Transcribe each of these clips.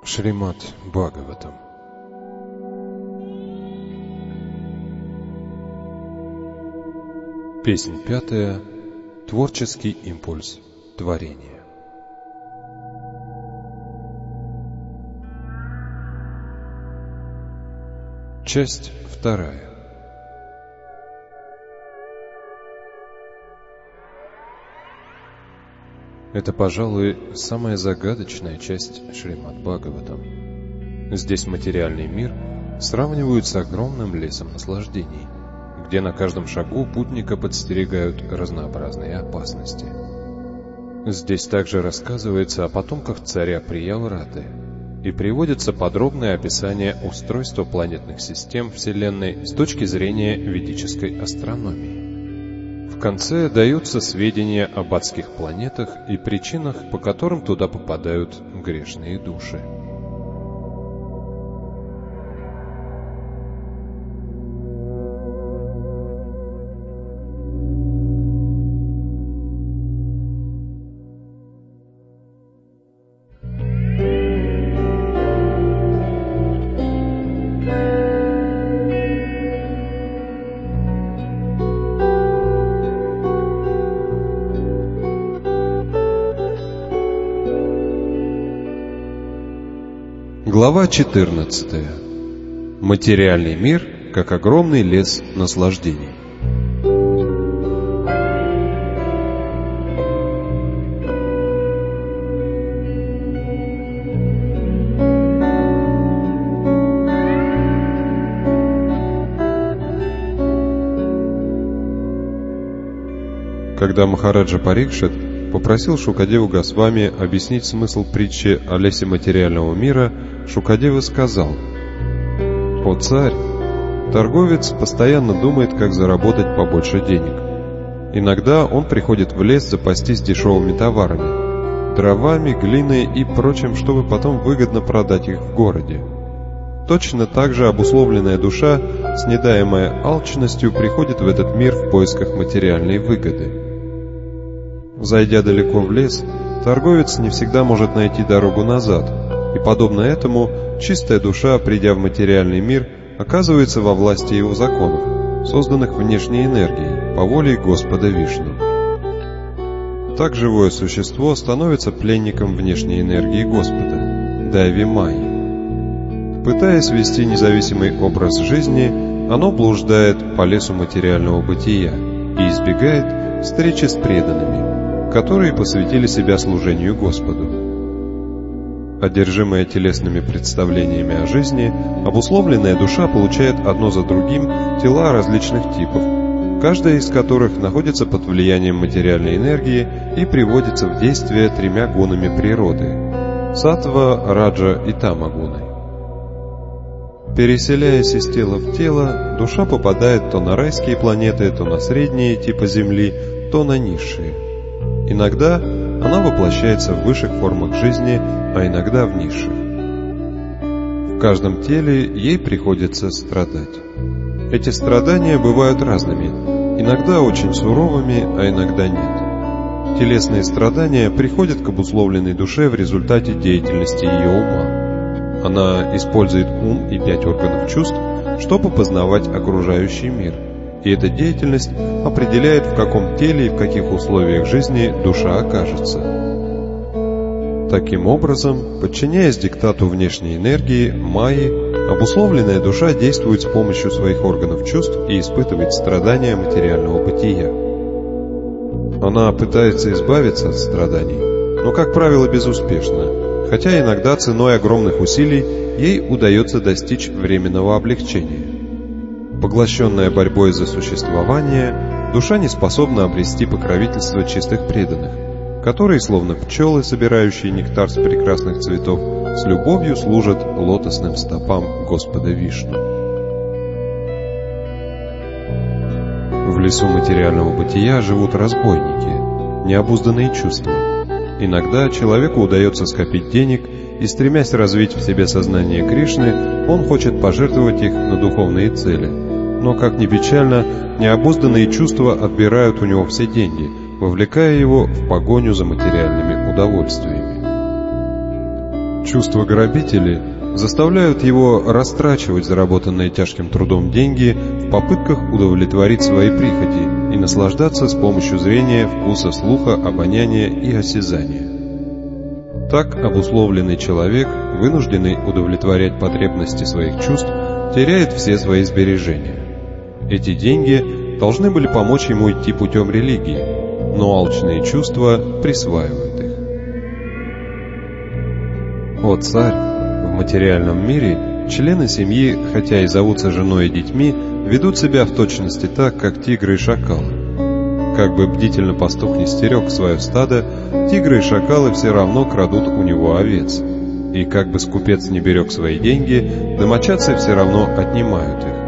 Шримад Бхагаватам. Песнь 5. Творческий импульс творения. Часть 2. Это, пожалуй, самая загадочная часть Шримад Бхагаватам. Здесь материальный мир сравнивают с огромным лесом наслаждений, где на каждом шагу путника подстерегают разнообразные опасности. Здесь также рассказывается о потомках царя Приявраты и приводится подробное описание устройства планетных систем Вселенной с точки зрения ведической астрономии. В конце даются сведения об адских планетах и причинах, по которым туда попадают грешные души. Глава 14. Материальный мир как огромный лес наслаждений. Когда Махараджа Парикшит попросил Шукадеву Госвами объяснить смысл притчи о лесе материального мира, Шукадева сказал: «О царь, торговец постоянно думает, как заработать побольше денег. Иногда он приходит в лес запастись дешевыми товарами, дровами, глиной и прочим, чтобы потом выгодно продать их в городе. Точно так же обусловленная душа, снедаемая алчностью, приходит в этот мир в поисках материальной выгоды. Зайдя далеко в лес, торговец не всегда может найти дорогу назад, и, подобно этому, чистая душа, придя в материальный мир, оказывается во власти его законов, созданных внешней энергией, по воле Господа Вишну. Так живое существо становится пленником внешней энергии Господа, Дайви Майи. Пытаясь вести независимый образ жизни, оно блуждает по лесу материального бытия и избегает встречи с преданными, которые посвятили себя служению Господу. Одержимая телесными представлениями о жизни, обусловленная душа получает одно за другим тела различных типов, каждая из которых находится под влиянием материальной энергии и приводится в действие тремя гунами природы – саттва, раджа и тама-гуной. Переселяясь из тела в тело, душа попадает то на райские планеты, то на средние типа Земли, то на низшие. Иногда она воплощается в высших формах жизни, а иногда в низших. В каждом теле ей приходится страдать. Эти страдания бывают разными, иногда очень суровыми, а иногда нет. Телесные страдания приходят к обусловленной душе в результате деятельности ее ума. Она использует ум и 5 органов чувств, чтобы познавать окружающий мир. И эта деятельность определяет, в каком теле и в каких условиях жизни душа окажется. Таким образом, подчиняясь диктату внешней энергии, майи, обусловленная душа действует с помощью своих органов чувств и испытывает страдания материального бытия. Она пытается избавиться от страданий, но, как правило, безуспешно, хотя иногда ценой огромных усилий ей удается достичь временного облегчения. Поглощенная борьбой за существование, душа не способна обрести покровительство чистых преданных, которые, словно пчелы, собирающие нектар с прекрасных цветов, с любовью служат лотосным стопам Господа Вишну. В лесу материального бытия живут разбойники, необузданные чувства. Иногда человеку удается скопить денег, и, стремясь развить в себе сознание Кришны, он хочет пожертвовать их на духовные цели. Но, как ни печально, необузданные чувства отбирают у него все деньги, вовлекая его в погоню за материальными удовольствиями. Чувства грабителей заставляют его растрачивать заработанные тяжким трудом деньги в попытках удовлетворить свои прихоти и наслаждаться с помощью зрения, вкуса, слуха, обоняния и осязания. Так обусловленный человек, вынужденный удовлетворять потребности своих чувств, теряет все свои сбережения. Эти деньги должны были помочь ему идти путем религии, но алчные чувства присваивают их. О царь! В материальном мире члены семьи, хотя и зовутся женой и детьми, ведут себя в точности так, как тигры и шакалы. Как бы бдительно пастух не стерег свое стадо, тигры и шакалы все равно крадут у него овец. И как бы скупец не берег свои деньги, домочадцы все равно отнимают их.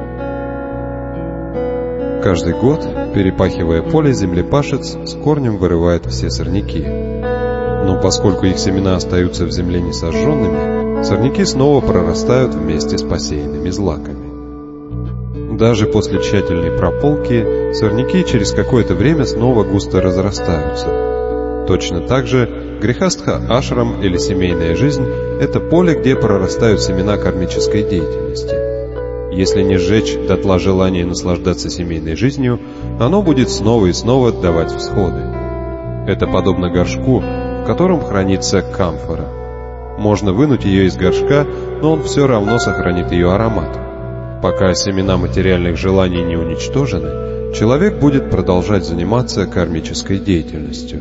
Каждый год, перепахивая поле, землепашец с корнем вырывает все сорняки. Но поскольку их семена остаются в земле несожженными, сорняки снова прорастают вместе с посеянными злаками. Даже после тщательной прополки сорняки через какое-то время снова густо разрастаются. Точно так же грехастха-ашрам или семейная жизнь – это поле, где прорастают семена кармической деятельности. Если не сжечь дотла желание наслаждаться семейной жизнью, оно будет снова и снова давать всходы. Это подобно горшку, в котором хранится камфора. Можно вынуть ее из горшка, но он все равно сохранит ее аромат. Пока семена материальных желаний не уничтожены, человек будет продолжать заниматься кармической деятельностью.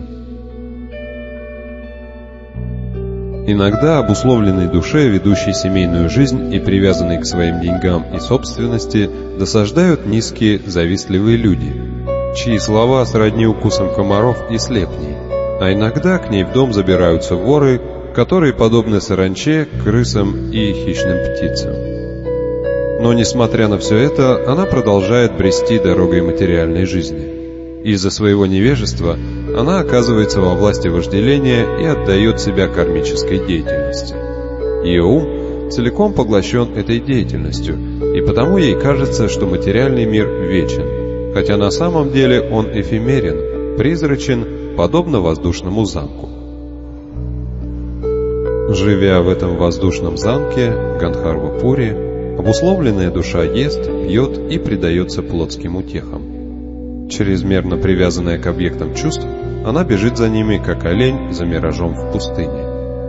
Иногда обусловленной душе, ведущей семейную жизнь и привязанной к своим деньгам и собственности, досаждают низкие, завистливые люди, чьи слова сродни укусам комаров и слепней, а иногда к ней в дом забираются воры, которые подобны саранче, крысам и хищным птицам. Но, несмотря на все это, она продолжает брести дорогой материальной жизни. Из-за своего невежества она оказывается во власти вожделения и отдает себя кармической деятельности. Ее ум целиком поглощен этой деятельностью, и потому ей кажется, что материальный мир вечен, хотя на самом деле он эфемерен, призрачен, подобно воздушному замку. Живя в этом воздушном замке, Гандхарва-пури, обусловленная душа ест, пьет и предается плотским утехам. Чрезмерно привязанная к объектам чувств, она бежит за ними, как олень за миражом в пустыне.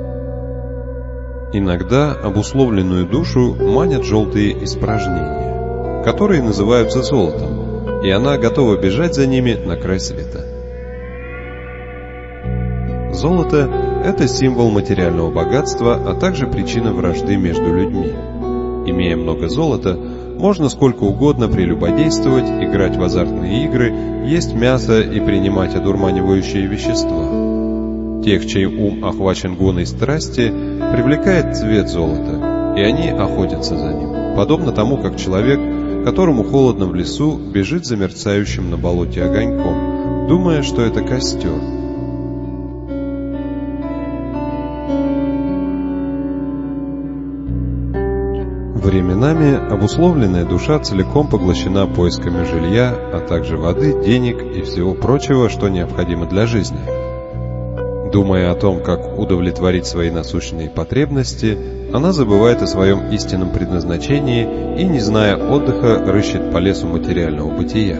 Иногда обусловленную душу манят желтые испражнения, которые называются золотом, и она готова бежать за ними на край света. Золото – это символ материального богатства, а также причина вражды между людьми. Имея много золота, можно сколько угодно прелюбодействовать, играть в азартные игры, есть мясо и принимать одурманивающие вещества. Тех, чей ум охвачен гоной страсти, привлекает цвет золота, и они охотятся за ним, подобно тому, как человек, которому холодно в лесу, бежит за мерцающим на болоте огоньком, думая, что это костер. Временами обусловленная душа целиком поглощена поисками жилья, а также воды, денег и всего прочего, что необходимо для жизни. Думая о том, как удовлетворить свои насущные потребности, она забывает о своем истинном предназначении и, не зная отдыха, рыщет по лесу материального бытия.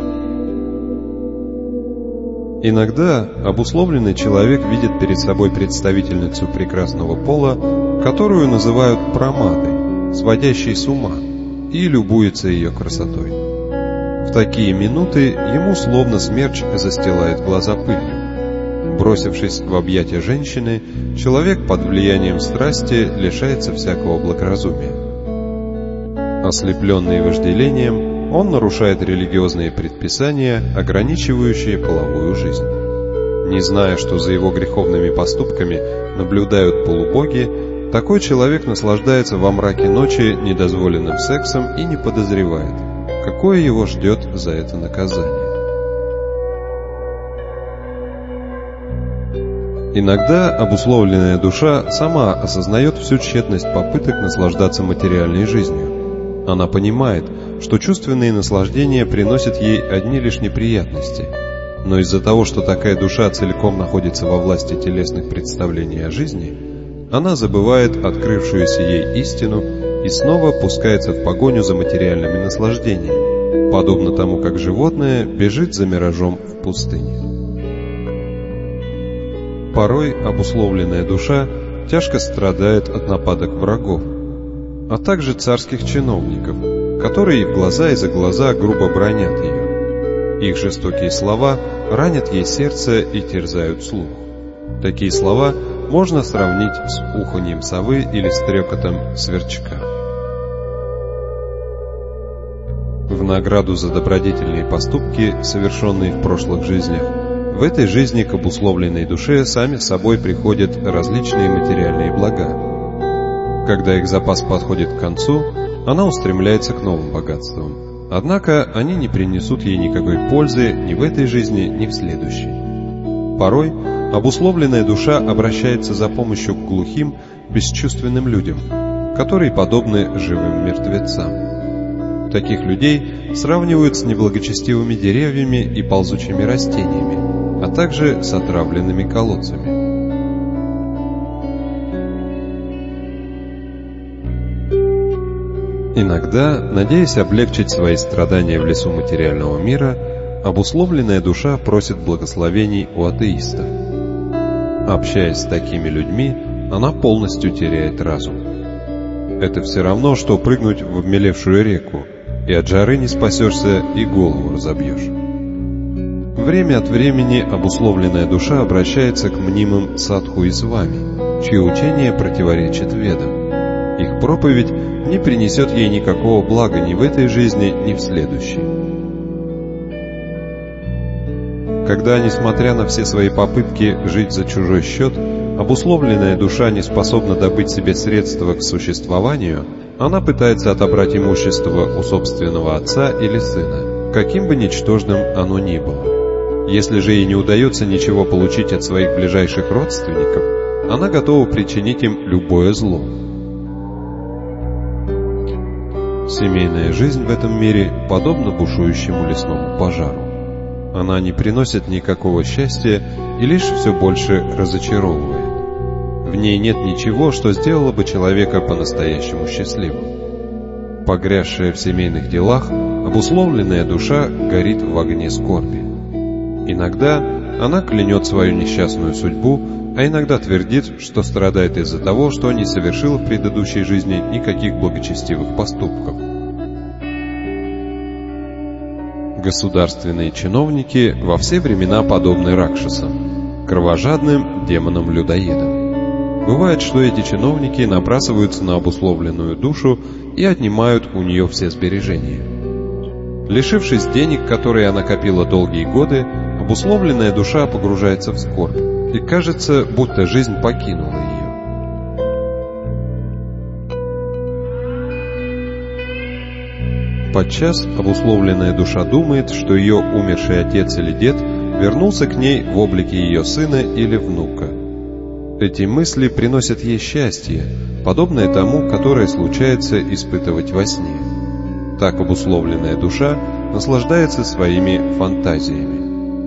Иногда обусловленный человек видит перед собой представительницу прекрасного пола, которую называют прамадой, сводящей с ума, и любуется ее красотой. В такие минуты ему словно смерч застилает глаза пылью. Бросившись в объятия женщины, человек под влиянием страсти лишается всякого благоразумия. Ослепленный вожделением, он нарушает религиозные предписания, ограничивающие половую жизнь. Не зная, что за его греховными поступками наблюдают полубоги, такой человек наслаждается во мраке ночи недозволенным сексом и не подозревает, какое его ждет за это наказание. Иногда обусловленная душа сама осознает всю тщетность попыток наслаждаться материальной жизнью. Она понимает, что чувственные наслаждения приносят ей одни лишь неприятности, но из-за того, что такая душа целиком находится во власти телесных представлений о жизни, она забывает открывшуюся ей истину и снова пускается в погоню за материальными наслаждениями, подобно тому, как животное бежит за миражом в пустыне. Порой обусловленная душа тяжко страдает от нападок врагов, а также царских чиновников, которые в глаза и за глаза грубо бранят ее. Их жестокие слова ранят ей сердце и терзают слух. Такие слова можно сравнить с уханьем совы или стрекотом сверчка. В награду за добродетельные поступки, совершенные в прошлых жизнях, в этой жизни к обусловленной душе сами собой приходят различные материальные блага. Когда их запас подходит к концу, она устремляется к новым богатствам. Однако они не принесут ей никакой пользы ни в этой жизни, ни в следующей. Порой обусловленная душа обращается за помощью к глухим, бесчувственным людям, которые подобны живым мертвецам. Таких людей сравнивают с неблагочестивыми деревьями и ползучими растениями, а также с отравленными колодцами. Иногда, надеясь облегчить свои страдания в лесу материального мира, обусловленная душа просит благословений у атеистов. Общаясь с такими людьми, она полностью теряет разум. Это все равно, что прыгнуть в обмелевшую реку, и от жары не спасешься, и голову разобьешь. Время от времени обусловленная душа обращается к мнимым садху и свами, чье учение противоречит ведам. Их проповедь не принесет ей никакого блага ни в этой жизни, ни в следующей. Когда, несмотря на все свои попытки жить за чужой счет, обусловленная душа не способна добыть себе средства к существованию, она пытается отобрать имущество у собственного отца или сына, каким бы ничтожным оно ни было. Если же ей не удается ничего получить от своих ближайших родственников, она готова причинить им любое зло. Семейная жизнь в этом мире подобна бушующему лесному пожару. Она не приносит никакого счастья и лишь все больше разочаровывает. В ней нет ничего, что сделало бы человека по-настоящему счастливым. Погрязшая в семейных делах, обусловленная душа горит в огне скорби. Иногда она клянет свою несчастную судьбу, а иногда твердит, что страдает из-за того, что не совершила в предыдущей жизни никаких благочестивых поступков. Государственные чиновники во все времена подобны ракшасам, кровожадным демонам-людоедам. Бывает, что эти чиновники набрасываются на обусловленную душу и отнимают у нее все сбережения. Лишившись денег, которые она копила долгие годы, обусловленная душа погружается в скорбь, и кажется, будто жизнь покинула ее. Подчас обусловленная душа думает, что ее умерший отец или дед вернулся к ней в облике ее сына или внука. Эти мысли приносят ей счастье, подобное тому, которое случается испытывать во сне. Так обусловленная душа наслаждается своими фантазиями.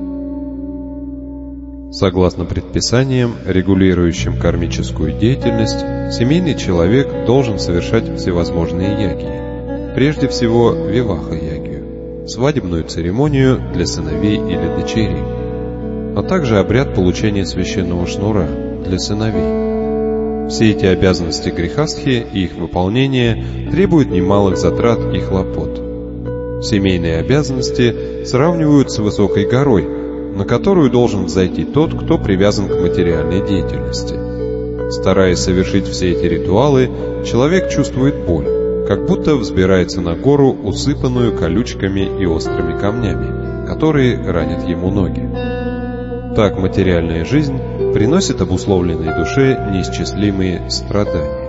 Согласно предписаниям, регулирующим кармическую деятельность, семейный человек должен совершать всевозможные ягьи. Прежде всего, виваха-ягью, свадебную церемонию для сыновей или дочерей, а также обряд получения священного шнура для сыновей. Все эти обязанности грехастхи и их выполнение требуют немалых затрат и хлопот. Семейные обязанности сравнивают с высокой горой, на которую должен взойти тот, кто привязан к материальной деятельности. Стараясь совершить все эти ритуалы, человек чувствует боль, как будто взбирается на гору, усыпанную колючками и острыми камнями, которые ранят ему ноги. Так материальная жизнь приносит обусловленной душе неисчислимые страдания.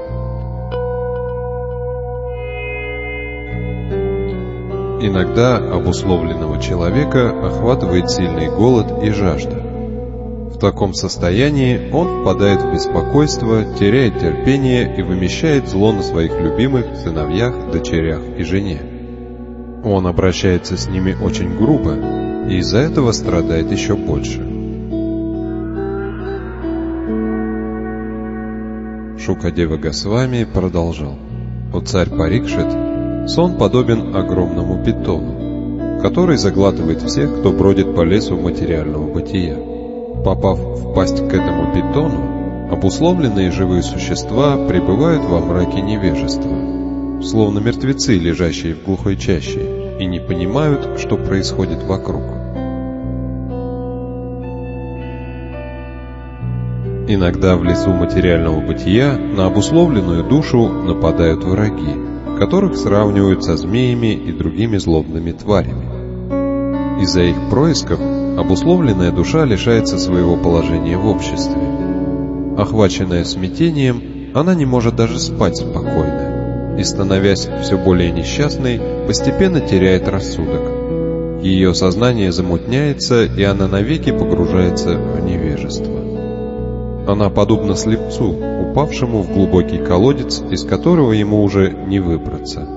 Иногда обусловленного человека охватывает сильный голод и жажда. В таком состоянии он впадает в беспокойство, теряет терпение и вымещает зло на своих любимых сыновьях, дочерях и жене. Он обращается с ними очень грубо и из-за этого страдает еще больше. Шукадева Госвами продолжал: «О царь Парикшит, сон подобен огромному питону, который заглатывает всех, кто бродит по лесу материального бытия. Попав в пасть к этому питону, обусловленные живые существа пребывают во мраке невежества, словно мертвецы, лежащие в глухой чаще, и не понимают, что происходит вокруг. Иногда в лесу материального бытия на обусловленную душу нападают враги, которых сравнивают со змеями и другими злобными тварями. Из-за их происков обусловленная душа лишается своего положения в обществе. Охваченная смятением, она не может даже спать спокойно, и, становясь все более несчастной, постепенно теряет рассудок. Ее сознание замутняется, и она навеки погружается в невежество. Она подобна слепцу, упавшему в глубокий колодец, из которого ему уже не выбраться.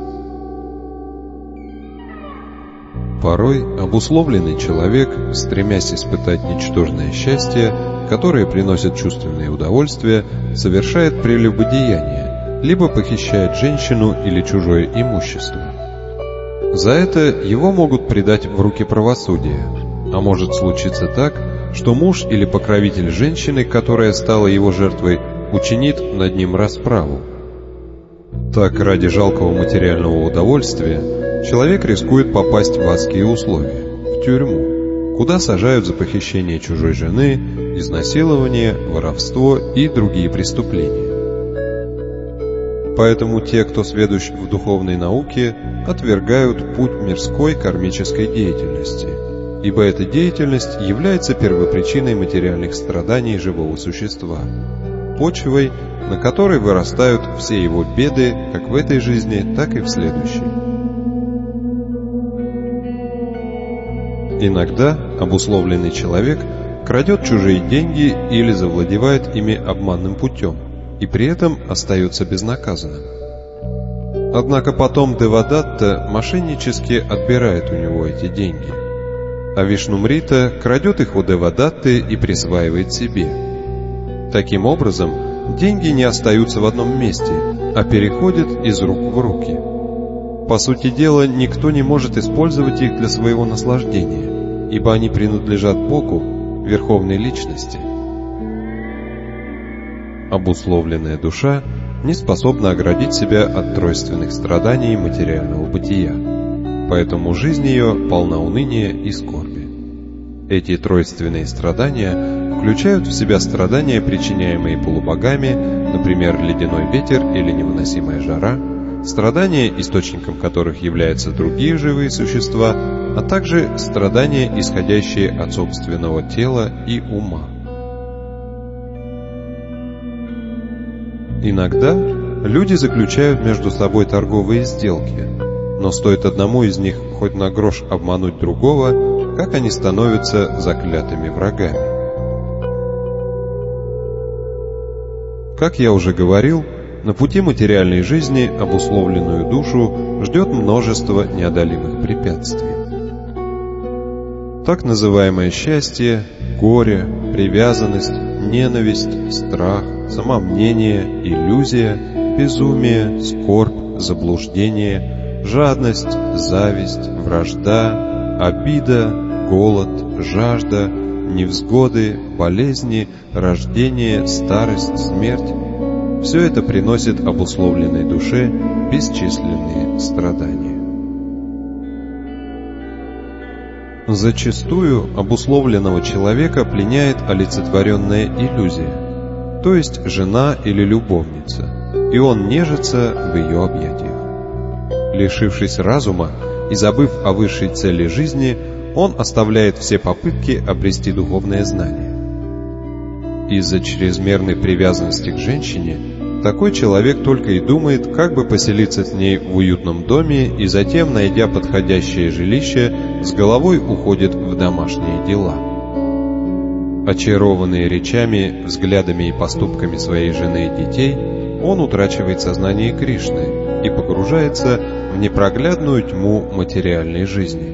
Порой обусловленный человек, стремясь испытать ничтожное счастье, которое приносит чувственные удовольствия, совершает прелюбодеяние, либо похищает женщину или чужое имущество. За это его могут предать в руки правосудия, а может случиться так, что муж или покровитель женщины, которая стала его жертвой, учинит над ним расправу. Так, ради жалкого материального удовольствия, человек рискует попасть в адские условия, в тюрьму, куда сажают за похищение чужой жены, изнасилование, воровство и другие преступления. Поэтому те, кто сведущ в духовной науке, отвергают путь мирской кармической деятельности, ибо эта деятельность является первопричиной материальных страданий живого существа, почвой, на которой вырастают все его беды как в этой жизни, так и в следующей. Иногда обусловленный человек крадет чужие деньги или завладевает ими обманным путем, и при этом остается безнаказанным. Однако потом Девадатта мошеннически отбирает у него эти деньги, а Вишнумрита крадет их у Девадатты и присваивает себе. Таким образом, деньги не остаются в одном месте, а переходят из рук в руки. По сути дела, никто не может использовать их для своего наслаждения, ибо они принадлежат Богу, Верховной Личности. Обусловленная душа не способна оградить себя от тройственных страданий материального бытия, поэтому жизнь ее полна уныния и скорби. Эти тройственные страдания включают в себя страдания, причиняемые полубогами, например, ледяной ветер или невыносимая жара, страдания, источником которых являются другие живые существа, а также страдания, исходящие от собственного тела и ума. Иногда люди заключают между собой торговые сделки, но стоит одному из них хоть на грош обмануть другого, как они становятся заклятыми врагами. Как я уже говорил, на пути материальной жизни обусловленную душу ждет множество неодолимых препятствий. Так называемое счастье, горе, привязанность, ненависть, страх, самомнение, иллюзия, безумие, скорбь, заблуждение, жадность, зависть, вражда, обида, голод, жажда, невзгоды, болезни, рождение, старость, смерть – все это приносит обусловленной душе бесчисленные страдания. Зачастую обусловленного человека пленяет олицетворенная иллюзия, то есть жена или любовница, и он нежится в ее объятиях. Лишившись разума и забыв о высшей цели жизни, он оставляет все попытки обрести духовное знание. Из-за чрезмерной привязанности к женщине такой человек только и думает, как бы поселиться с ней в уютном доме, и затем, найдя подходящее жилище, с головой уходит в домашние дела. Очарованный речами, взглядами и поступками своей жены и детей, он утрачивает сознание Кришны и погружается в непроглядную тьму материальной жизни.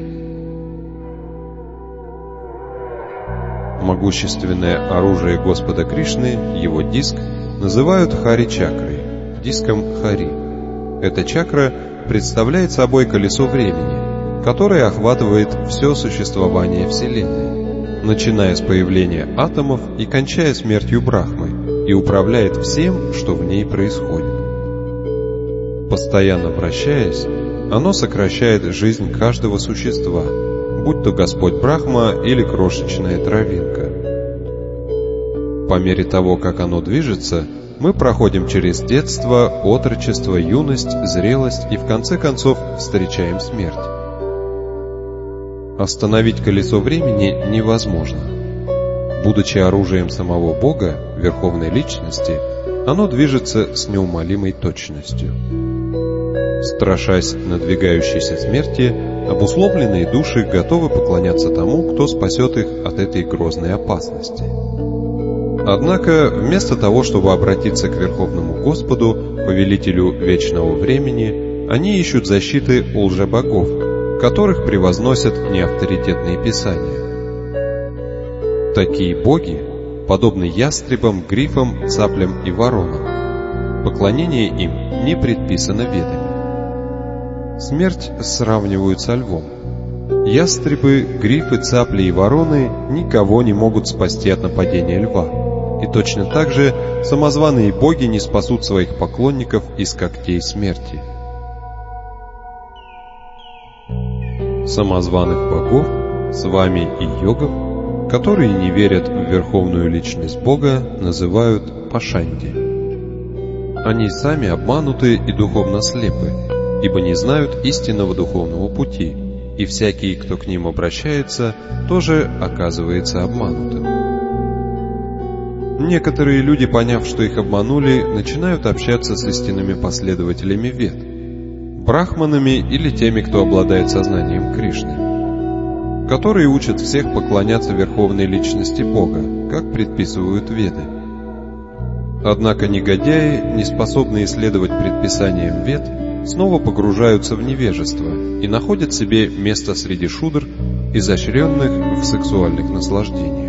Могущественное оружие Господа Кришны, его диск, называют Хари-чакрой, диском Хари. Эта чакра представляет собой колесо времени, которое охватывает все существование Вселенной, начиная с появления атомов и кончая смертью Брахмы, и управляет всем, что в ней происходит. Постоянно вращаясь, оно сокращает жизнь каждого существа, будь то Господь Брахма или крошечная травинка. По мере того, как оно движется, мы проходим через детство, отрочество, юность, зрелость и в конце концов встречаем смерть. Остановить колесо времени невозможно. Будучи оружием самого Бога, Верховной Личности, оно движется с неумолимой точностью. Страшась надвигающейся смерти, обусловленные души готовы поклоняться тому, кто спасет их от этой грозной опасности. Однако, вместо того, чтобы обратиться к Верховному Господу, Повелителю Вечного Времени, они ищут защиты у лжебогов, которых превозносят неавторитетные писания. Такие боги подобны ястребам, грифам, цаплям и воронам. Поклонение им не предписано ведами. Смерть сравнивают со львом. Ястребы, грифы, цапли и вороны никого не могут спасти от нападения льва. И точно так же самозваные боги не спасут своих поклонников из когтей смерти. Самозваных богов, свами и йогов, которые не верят в Верховную Личность Бога, называют пашанди. Они сами обмануты и духовно слепы, ибо не знают истинного духовного пути, и всякий, кто к ним обращается, тоже оказывается обманутым. Некоторые люди, поняв, что их обманули, начинают общаться с истинными последователями Вед, брахманами или теми, кто обладает сознанием Кришны, которые учат всех поклоняться Верховной Личности Бога, как предписывают Веды. Однако негодяи, не способные следовать предписаниям Вед, снова погружаются в невежество и находят себе место среди шудр, изощренных в сексуальных наслаждениях.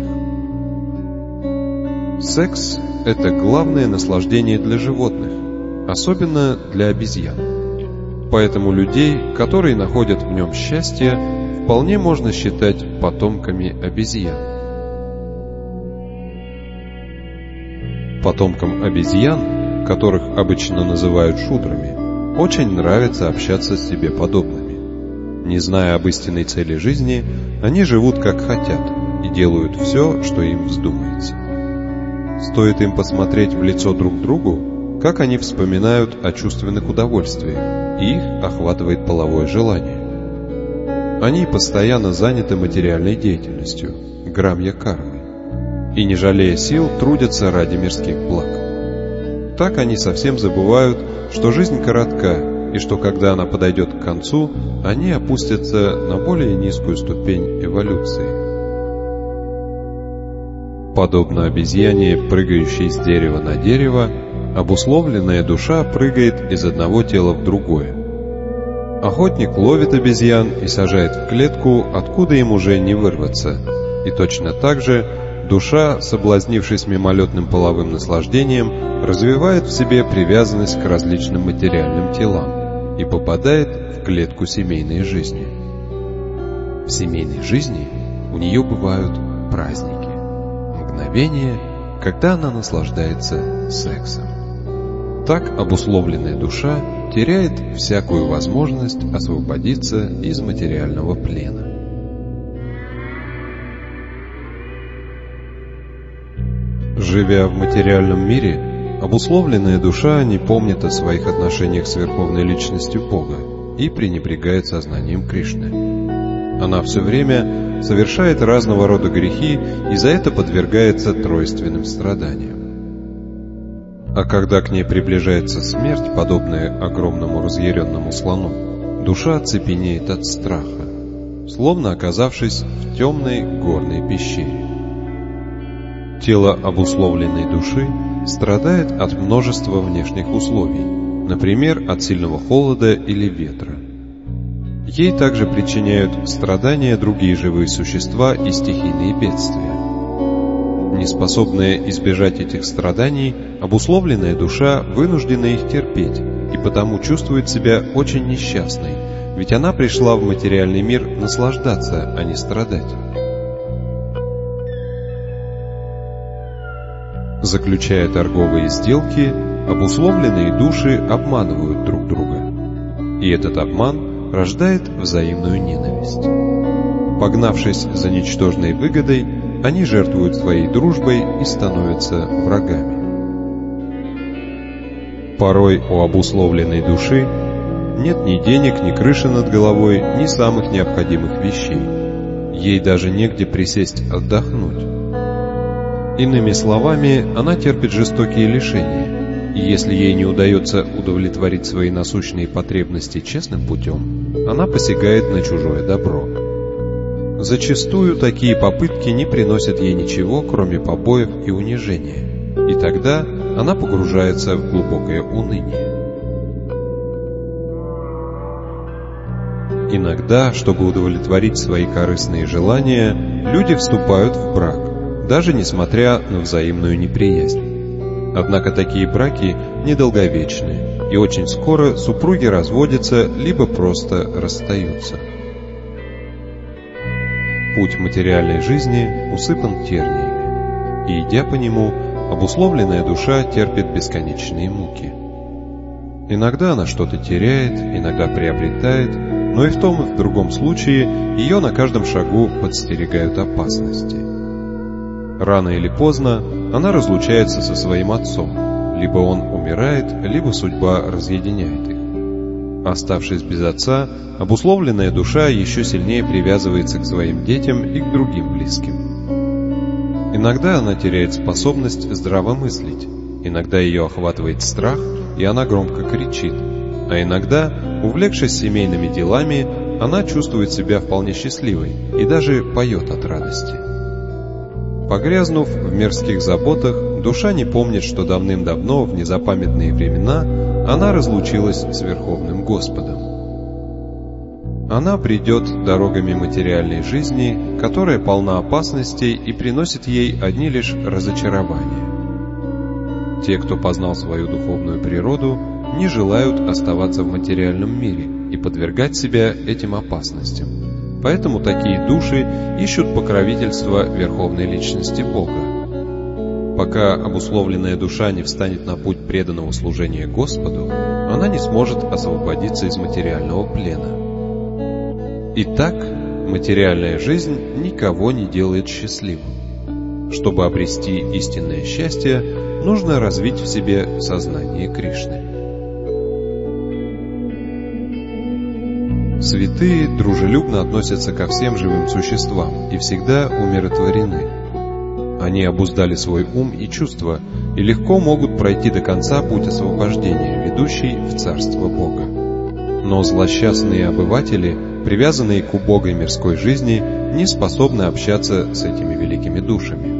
Секс – это главное наслаждение для животных, особенно для обезьян. Поэтому людей, которые находят в нем счастье, вполне можно считать потомками обезьян. Потомкам обезьян, которых обычно называют шудрами, очень нравится общаться с себе подобными. Не зная об истинной цели жизни, они живут как хотят и делают все, что им вздумается. Стоит им посмотреть в лицо друг другу, как они вспоминают о чувственных удовольствиях, и их охватывает половое желание. Они постоянно заняты материальной деятельностью, грамья-кармой, и, не жалея сил, трудятся ради мирских благ. Так они совсем забывают, что жизнь коротка, и что когда она подойдет к концу, они опустятся на более низкую ступень эволюции. Подобно обезьяне, прыгающей с дерева на дерево, обусловленная душа прыгает из одного тела в другое. Охотник ловит обезьян и сажает в клетку, откуда им уже не вырваться, и точно так же душа, соблазнившись мимолетным половым наслаждением, развивает в себе привязанность к различным материальным телам и попадает в клетку семейной жизни. В семейной жизни у нее бывают праздники, мгновения, когда она наслаждается сексом. Так обусловленная душа теряет всякую возможность освободиться из материального плена. Живя в материальном мире, обусловленная душа не помнит о своих отношениях с Верховной Личностью Бога и пренебрегает сознанием Кришны. Она все время совершает разного рода грехи и за это подвергается тройственным страданиям. А когда к ней приближается смерть, подобная огромному разъяренному слону, душа цепенеет от страха, словно оказавшись в темной горной пещере. Тело обусловленной души страдает от множества внешних условий, например, от сильного холода или ветра. Ей также причиняют страдания другие живые существа и стихийные бедствия. неспособная избежать этих страданий, обусловленная душа вынуждена их терпеть и потому чувствует себя очень несчастной, ведь она пришла в материальный мир наслаждаться, а не страдать. Заключая торговые сделки, обусловленные души обманывают друг друга, и этот обман рождает взаимную ненависть. Погнавшись за ничтожной выгодой, они жертвуют своей дружбой и становятся врагами. Порой у обусловленной души нет ни денег, ни крыши над головой, ни самых необходимых вещей. Ей даже негде присесть отдохнуть. Иными словами, она терпит жестокие лишения, и если ей не удается удовлетворить свои насущные потребности честным путем, она посягает на чужое добро. Зачастую такие попытки не приносят ей ничего, кроме побоев и унижения, и тогда она погружается в глубокое уныние. Иногда, чтобы удовлетворить свои корыстные желания, люди вступают в брак, даже несмотря на взаимную неприязнь. Однако такие браки недолговечны, и очень скоро супруги разводятся, либо просто расстаются. Путь материальной жизни усыпан терниями, и, идя по нему, обусловленная душа терпит бесконечные муки. Иногда она что-то теряет, иногда приобретает, но и в том, и в другом случае ее на каждом шагу подстерегают опасности. Рано или поздно она разлучается со своим отцом, либо он умирает, либо судьба разъединяет их. Оставшись без отца, обусловленная душа еще сильнее привязывается к своим детям и к другим близким. Иногда она теряет способность здраво мыслить, иногда ее охватывает страх, и она громко кричит, а иногда, увлекшись семейными делами, она чувствует себя вполне счастливой и даже поет от радости. Погрязнув в мирских заботах, душа не помнит, что давным-давно, в незапамятные времена, она разлучилась с Верховным Господом. Она придет дорогами материальной жизни, которая полна опасностей и приносит ей одни лишь разочарования. Те, кто познал свою духовную природу, не желают оставаться в материальном мире и подвергать себя этим опасностям. Поэтому такие души ищут покровительства Верховной Личности Бога. Пока обусловленная душа не встанет на путь преданного служения Господу, она не сможет освободиться из материального плена. Итак, материальная жизнь никого не делает счастливым. Чтобы обрести истинное счастье, нужно развить в себе сознание Кришны. Святые дружелюбно относятся ко всем живым существам и всегда умиротворены. Они обуздали свой ум и чувства и легко могут пройти до конца путь освобождения, ведущий в Царство Бога. Но злосчастные обыватели, привязанные к убогой мирской жизни, не способны общаться с этими великими душами.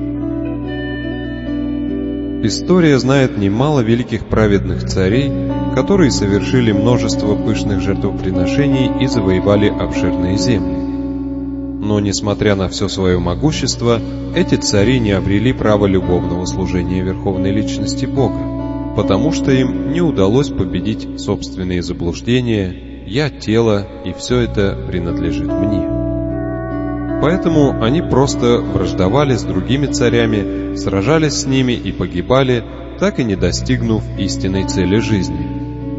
История знает немало великих праведных царей, которые совершили множество пышных жертвоприношений и завоевали обширные земли. Но, несмотря на все свое могущество, эти цари не обрели права любовного служения Верховной Личности Бога, потому что им не удалось победить собственные заблуждения «я тело, и все это принадлежит мне». Поэтому они просто враждовали с другими царями, сражались с ними и погибали, так и не достигнув истинной цели жизни.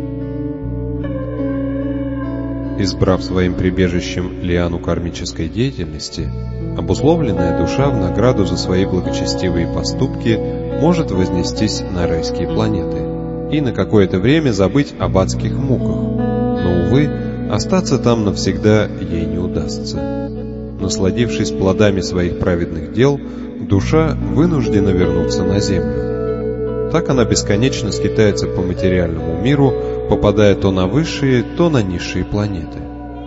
Избрав своим прибежищем лиану кармической деятельности, обусловленная душа в награду за свои благочестивые поступки может вознестись на райские планеты и на какое-то время забыть об адских муках, но, увы, остаться там навсегда ей не удастся. Насладившись плодами своих праведных дел, душа вынуждена вернуться на землю. Так она бесконечно скитается по материальному миру, попадая то на высшие, то на низшие планеты.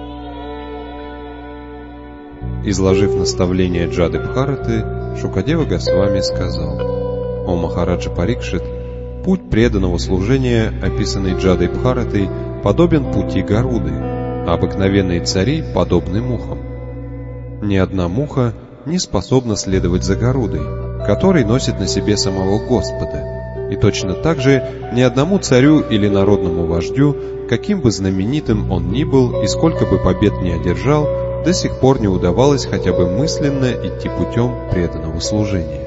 Изложив наставление Джады Бхараты, Шукадева Госвами сказал: «О Махараджа Парикшит, путь преданного служения, описанный Джадой Бхаратой, подобен пути Гаруды, а обыкновенные цари подобны мухам. Ни одна муха не способна следовать за Гарудой, который носит на себе самого Господа. И точно так же ни одному царю или народному вождю, каким бы знаменитым он ни был и сколько бы побед ни одержал, до сих пор не удавалось хотя бы мысленно идти путем преданного служения.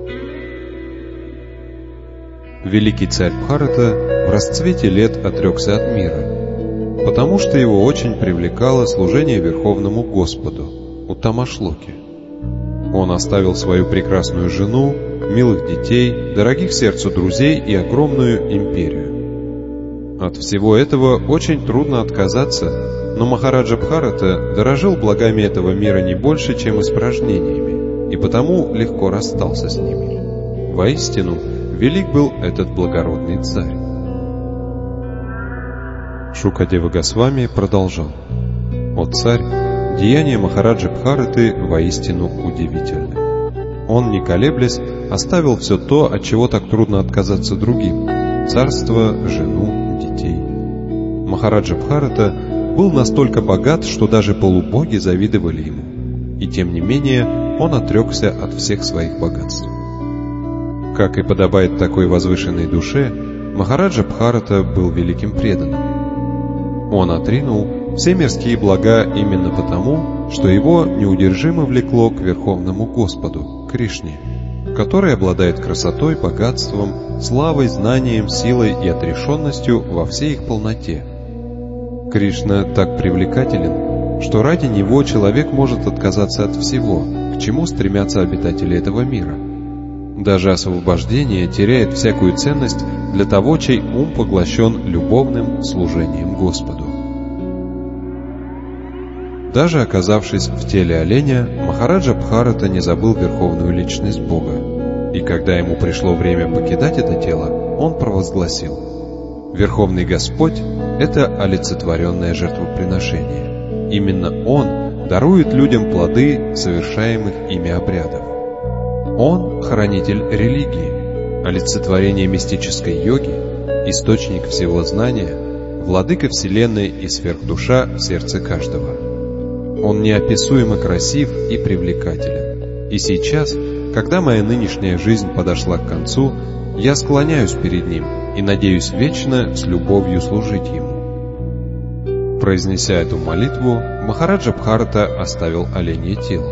Великий царь Бхарата в расцвете лет отрекся от мира, потому что его очень привлекало служение Верховному Господу, Уттамашлоке. Он оставил свою прекрасную жену, милых детей, дорогих сердцу друзей и огромную империю. От всего этого очень трудно отказаться, но Махараджа Бхарата дорожил благами этого мира не больше, чем испражнениями, и потому легко расстался с ними. Воистину, велик был этот благородный царь. Шукадева Госвами продолжал: «О царь, деяния Махараджи Бхараты воистину удивительны. Он, не колеблясь, оставил все то, от чего так трудно отказаться другим – царство, жену, детей. Махараджа Бхарата был настолько богат, что даже полубоги завидовали ему, и тем не менее он отрекся от всех своих богатств. Как и подобает такой возвышенной душе, Махараджа Бхарата был великим преданным. Он отринул все мирские блага именно потому, что его неудержимо влекло к Верховному Господу, Кришне, который обладает красотой, богатством, славой, знанием, силой и отрешенностью во всей их полноте. Кришна так привлекателен, что ради него человек может отказаться от всего, к чему стремятся обитатели этого мира. Даже освобождение теряет всякую ценность для того, чей ум поглощен любовным служением Господу. Даже оказавшись в теле оленя, Махараджа Бхарата не забыл верховную личность Бога, и когда ему пришло время покидать это тело, он провозгласил: «Верховный Господь — это олицетворенное жертвоприношение. Именно Он дарует людям плоды совершаемых ими обрядов. Он — хранитель религии, олицетворение мистической йоги, источник всего знания, владыка Вселенной и сверхдуша в сердце каждого. Он неописуемо красив и привлекателен. И сейчас, когда моя нынешняя жизнь подошла к концу, я склоняюсь перед Ним и надеюсь вечно с любовью служить Ему». Произнеся эту молитву, Махараджа Бхарата оставил оленье тело.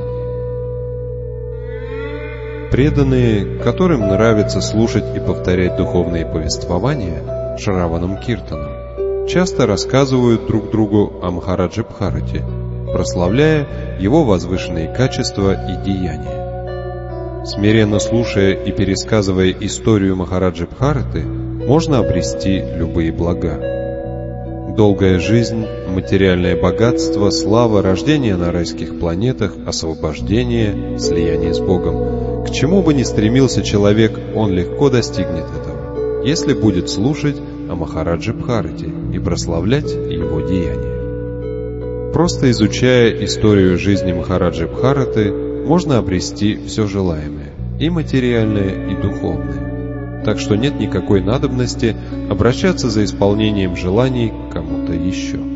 Преданные, которым нравится слушать и повторять духовные повествования Шраванам Киртанам, часто рассказывают друг другу о Махараджи Бхарате, прославляя его возвышенные качества и деяния. Смиренно слушая и пересказывая историю Махараджи Бхараты, можно обрести любые блага. Долгая жизнь, материальное богатство, слава, рождение на райских планетах, освобождение, слияние с Богом. К чему бы ни стремился человек, он легко достигнет этого, если будет слушать о Махараджи Бхарате и прославлять его деяния. Просто изучая историю жизни Махараджи Бхараты, можно обрести все желаемое, и материальное, и духовное. Так что нет никакой надобности обращаться за исполнением желаний к кому-то еще.